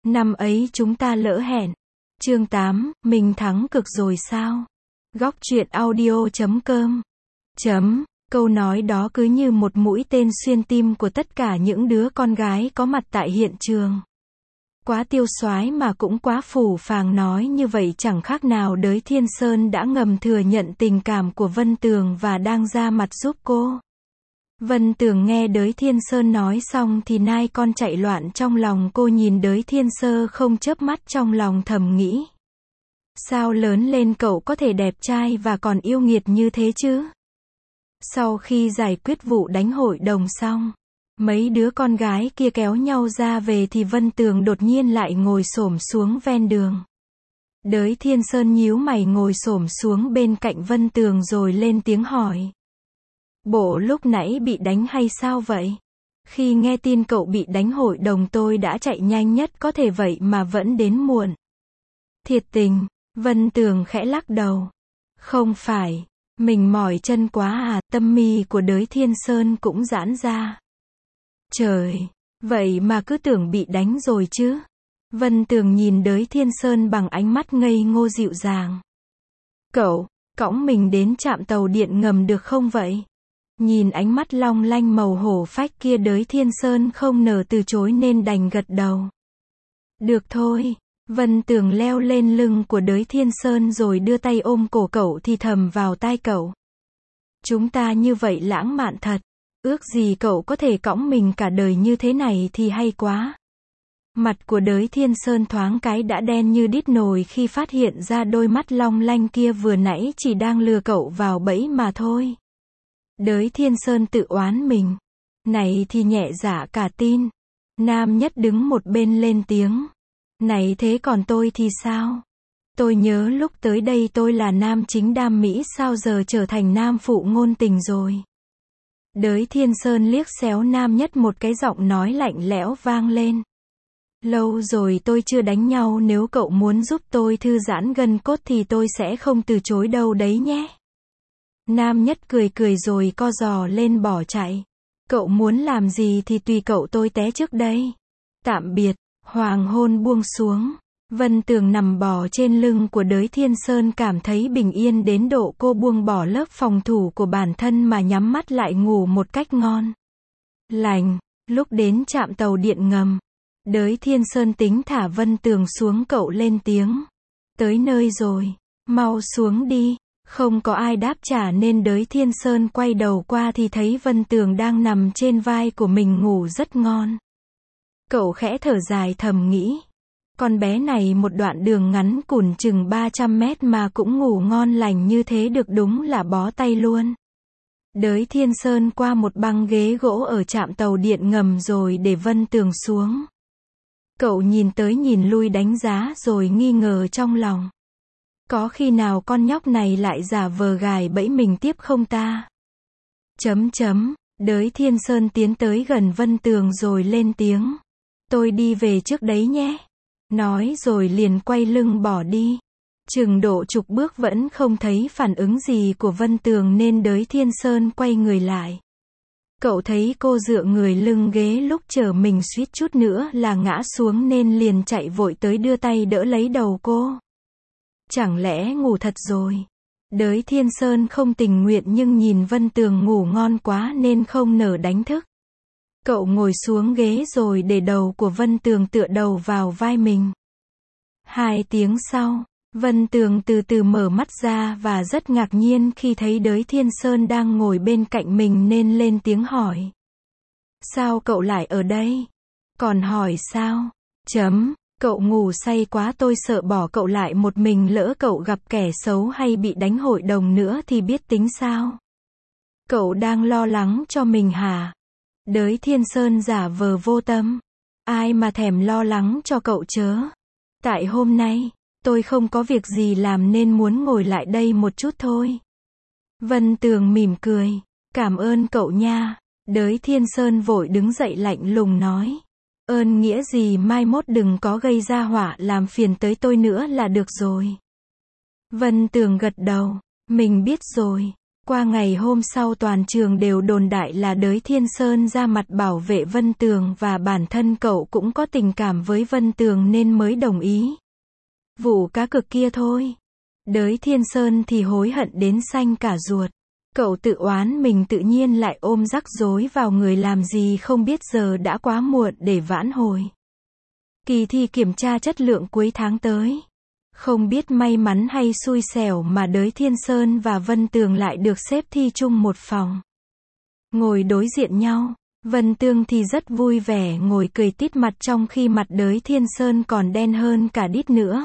Năm ấy chúng ta lỡ hẹn. Chương 8, mình thắng cực rồi sao? Góc truyện audio.com. Câu nói đó cứ như một mũi tên xuyên tim của tất cả những đứa con gái có mặt tại hiện trường. Quá tiêu xoái mà cũng quá phù phàng, nói như vậy chẳng khác nào Đới Thiên Sơn đã ngầm thừa nhận tình cảm của Vân Tường và đang ra mặt giúp cô. Vân Tường nghe Đới Thiên Sơn nói xong thì nai con chạy loạn trong lòng cô, nhìn Đới Thiên Sơn không chớp mắt, trong lòng thầm nghĩ. Sao lớn lên cậu có thể đẹp trai và còn yêu nghiệt như thế chứ? Sau khi giải quyết vụ đánh hội đồng xong, mấy đứa con gái kia kéo nhau ra về thì Vân Tường đột nhiên lại ngồi xổm xuống ven đường. Đới Thiên Sơn nhíu mày ngồi xổm xuống bên cạnh Vân Tường rồi lên tiếng hỏi. Bộ lúc nãy bị đánh hay sao vậy? Khi nghe tin cậu bị đánh hội đồng tôi đã chạy nhanh nhất có thể, vậy mà vẫn đến muộn. Thiệt tình, Vân Tường khẽ lắc đầu. Không phải, mình mỏi chân quá à? Tâm mi của Đới Thiên Sơn cũng giãn ra. Trời, vậy mà cứ tưởng bị đánh rồi chứ. Vân Tường nhìn Đới Thiên Sơn bằng ánh mắt ngây ngô dịu dàng. Cậu, cõng mình đến trạm tàu điện ngầm được không vậy? Nhìn ánh mắt long lanh màu hổ phách kia, Đới Thiên Sơn không nỡ từ chối nên đành gật đầu. Được thôi. Vân Tường leo lên lưng của Đới Thiên Sơn rồi đưa tay ôm cổ cậu thì thầm vào tai cậu. Chúng ta như vậy lãng mạn thật. Ước gì cậu có thể cõng mình cả đời như thế này thì hay quá. Mặt của Đới Thiên Sơn thoáng cái đã đen như đít nồi khi phát hiện ra đôi mắt long lanh kia vừa nãy chỉ đang lừa cậu vào bẫy mà thôi. Đới Thiên Sơn tự oán mình. Này thì nhẹ dạ cả tin. Nam Nhất đứng một bên lên tiếng. Này thế còn tôi thì sao? Tôi nhớ lúc tới đây tôi là nam chính đam mỹ, sao giờ trở thành nam phụ ngôn tình rồi? Đới Thiên Sơn liếc xéo Nam Nhất một cái, giọng nói lạnh lẽo vang lên. Lâu rồi tôi chưa đánh nhau, nếu cậu muốn giúp tôi thư giãn gân cốt thì tôi sẽ không từ chối đâu đấy nhé. Nam Nhất cười cười rồi co giò lên bỏ chạy. Cậu muốn làm gì thì tùy cậu, tôi té trước đây. Tạm biệt. Hoàng hôn buông xuống. Vân Tường nằm bò trên lưng của Đới Thiên Sơn, cảm thấy bình yên đến độ cô buông bỏ lớp phòng thủ của bản thân mà nhắm mắt lại ngủ một cách ngon lành. Lúc đến trạm tàu điện ngầm, Đới Thiên Sơn tính thả Vân Tường xuống, cậu lên tiếng. Tới nơi rồi, mau xuống đi. Không có ai đáp trả nên Đới Thiên Sơn quay đầu qua thì thấy Vân Tường đang nằm trên vai của mình ngủ rất ngon. Cậu khẽ thở dài thầm nghĩ. Con bé này một đoạn đường ngắn cùn chừng 300 mét mà cũng ngủ ngon lành như thế được, đúng là bó tay luôn. Đới Thiên Sơn qua một băng ghế gỗ ở trạm tàu điện ngầm rồi để Vân Tường xuống. Cậu nhìn tới nhìn lui đánh giá rồi nghi ngờ trong lòng. Có khi nào con nhóc này lại giả vờ gài bẫy mình tiếp không ta? Đới Thiên Sơn tiến tới gần Vân Tường rồi lên tiếng. Tôi đi về trước đấy nhé. Nói rồi liền quay lưng bỏ đi. Chừng độ chục bước vẫn không thấy phản ứng gì của Vân Tường nên Đới Thiên Sơn quay người lại. Cậu thấy cô dựa người lưng ghế, lúc chờ mình suýt chút nữa là ngã xuống nên liền chạy vội tới đưa tay đỡ lấy đầu cô. Chẳng lẽ ngủ thật rồi? Đới Thiên Sơn không tình nguyện nhưng nhìn Vân Tường ngủ ngon quá nên không nỡ đánh thức. Cậu ngồi xuống ghế rồi để đầu của Vân Tường tựa đầu vào vai mình. 2 tiếng sau, Vân Tường từ từ mở mắt ra và rất ngạc nhiên khi thấy Đới Thiên Sơn đang ngồi bên cạnh mình nên lên tiếng hỏi. Sao cậu lại ở đây? Còn hỏi sao? Cậu ngủ say quá, tôi sợ bỏ cậu lại một mình, lỡ cậu gặp kẻ xấu hay bị đánh hội đồng nữa thì biết tính sao? Cậu đang lo lắng cho mình hả? Đới Thiên Sơn giả vờ vô tâm. Ai mà thèm lo lắng cho cậu chớ. Tại hôm nay, tôi không có việc gì làm nên muốn ngồi lại đây một chút thôi. Vân Tường mỉm cười. Cảm ơn cậu nha. Đới Thiên Sơn vội đứng dậy lạnh lùng nói. Ơn nghĩa gì, mai mốt đừng có gây ra họa làm phiền tới tôi nữa là được rồi. Vân Tường gật đầu. Mình biết rồi. Qua ngày hôm sau toàn trường đều đồn đại là Đới Thiên Sơn ra mặt bảo vệ Vân Tường và bản thân cậu cũng có tình cảm với Vân Tường nên mới đồng ý. Vụ cá cược kia thôi. Đới Thiên Sơn thì hối hận đến xanh cả ruột. Cậu tự oán mình tự nhiên lại ôm rắc rối vào người làm gì không biết giờ đã quá muộn để vãn hồi. Kỳ thi kiểm tra chất lượng cuối tháng tới. Không biết may mắn hay xui xẻo mà Đới Thiên Sơn và Vân Tường lại được xếp thi chung một phòng. Ngồi đối diện nhau, Vân Tường thì rất vui vẻ ngồi cười tít mặt trong khi mặt Đới Thiên Sơn còn đen hơn cả đít nữa.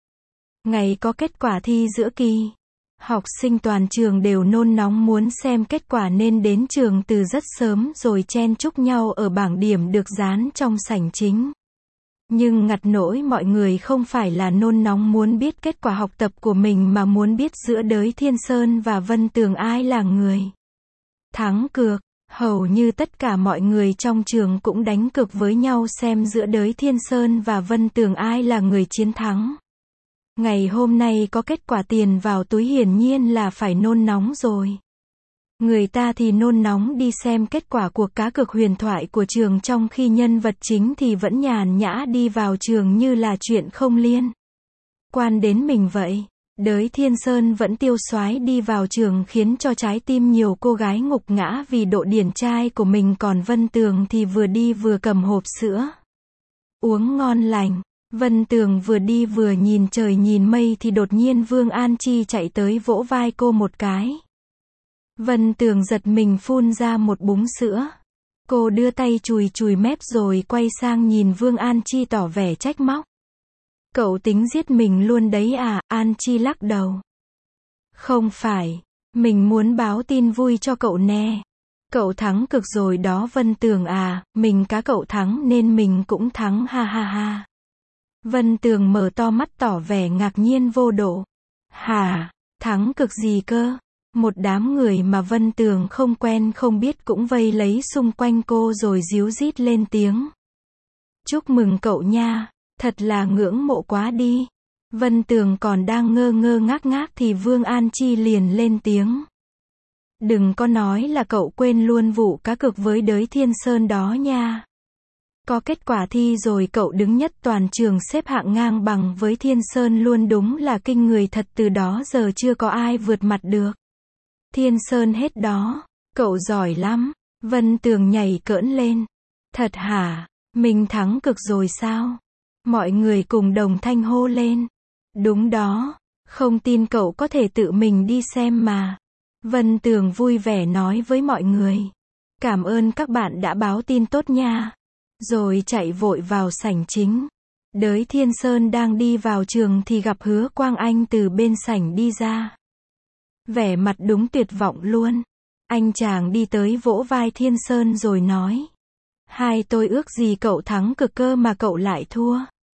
Ngày có kết quả thi giữa kỳ. Học sinh toàn trường đều nôn nóng muốn xem kết quả nên đến trường từ rất sớm rồi chen chúc nhau ở bảng điểm được dán trong sảnh chính. Nhưng ngặt nỗi mọi người không phải là nôn nóng muốn biết kết quả học tập của mình mà muốn biết giữa Đới Thiên Sơn và Vân Tường ai là người thắng cược. Hầu như tất cả mọi người trong trường cũng đánh cược với nhau xem giữa Đới Thiên Sơn và Vân Tường ai là người chiến thắng. Ngày hôm nay có kết quả tiền vào túi hiển nhiên là phải nôn nóng rồi. Người ta thì nôn nóng đi xem kết quả cuộc cá cược huyền thoại của trường trong khi nhân vật chính thì vẫn nhàn nhã đi vào trường như là chuyện không liên quan đến mình vậy. Đới Thiên Sơn vẫn tiêu xoái đi vào trường khiến cho trái tim nhiều cô gái ngục ngã vì độ điển trai của mình, còn Vân Tường thì vừa đi vừa cầm hộp sữa uống ngon lành. Vân Tường vừa đi vừa nhìn trời nhìn mây thì đột nhiên Vương An Chi chạy tới vỗ vai cô một cái. Vân Tường giật mình phun ra một búng sữa. Cô đưa tay chùi chùi mép rồi quay sang nhìn Vương An Chi tỏ vẻ trách móc. Cậu tính giết mình luôn đấy à? An Chi lắc đầu. Không phải, mình muốn báo tin vui cho cậu nè. Cậu thắng cực rồi đó Vân Tường à, mình cá cậu thắng nên mình cũng thắng ha ha ha. Vân Tường mở to mắt tỏ vẻ ngạc nhiên vô độ. Hả, thắng cực gì cơ? Một đám người mà Vân Tường không quen không biết cũng vây lấy xung quanh cô rồi ríu rít lên tiếng. Chúc mừng cậu nha, thật là ngưỡng mộ quá đi. Vân Tường còn đang ngơ ngơ ngác ngác thì Vương An Chi liền lên tiếng. Đừng có nói là cậu quên luôn vụ cá cược với Đới Thiên Sơn đó nha. Có kết quả thi rồi cậu đứng nhất toàn trường xếp hạng ngang bằng với Thiên Sơn luôn, đúng là kinh người thật, từ đó giờ chưa có ai vượt mặt được Thiên Sơn hết đó. Cậu giỏi lắm. Vân Tường nhảy cỡn lên. Thật hả? Mình thắng cực rồi sao? Mọi người cùng đồng thanh hô lên. Đúng đó. Không tin cậu có thể tự mình đi xem mà. Vân Tường vui vẻ nói với mọi người. Cảm ơn các bạn đã báo tin tốt nha. Rồi chạy vội vào sảnh chính. Đới Thiên Sơn đang đi vào trường thì gặp Hứa Quang Anh từ bên sảnh đi ra. Vẻ mặt đúng tuyệt vọng luôn. Anh chàng đi tới vỗ vai Thiên Sơn rồi nói. Hai tôi ước gì cậu thắng cực cơ mà cậu lại thua.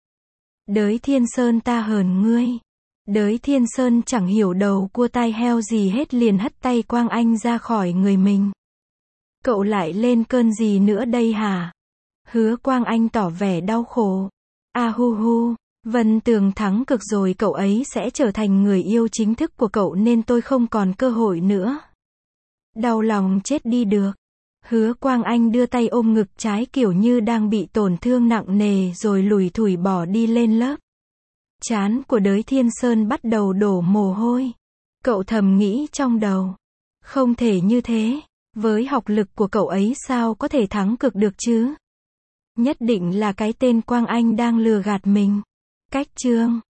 Đới Thiên Sơn ta hờn ngươi. Đới Thiên Sơn chẳng hiểu đầu cua tai heo gì hết liền hất tay Quang Anh ra khỏi người mình. Cậu lại lên cơn gì nữa đây hả? Hứa Quang Anh tỏ vẻ đau khổ. A hu hu, Vân Tường thắng cực rồi, cậu ấy sẽ trở thành người yêu chính thức của cậu nên tôi không còn cơ hội nữa. Đau lòng chết đi được. Hứa Quang Anh đưa tay ôm ngực trái kiểu như đang bị tổn thương nặng nề rồi lủi thủi bỏ đi lên lớp. Trán của Đới Thiên Sơn bắt đầu đổ mồ hôi. Cậu thầm nghĩ trong đầu. Không thể như thế. Với học lực của cậu ấy sao có thể thắng cực được chứ? Nhất định là cái tên Quang Anh đang lừa gạt mình. Cách chương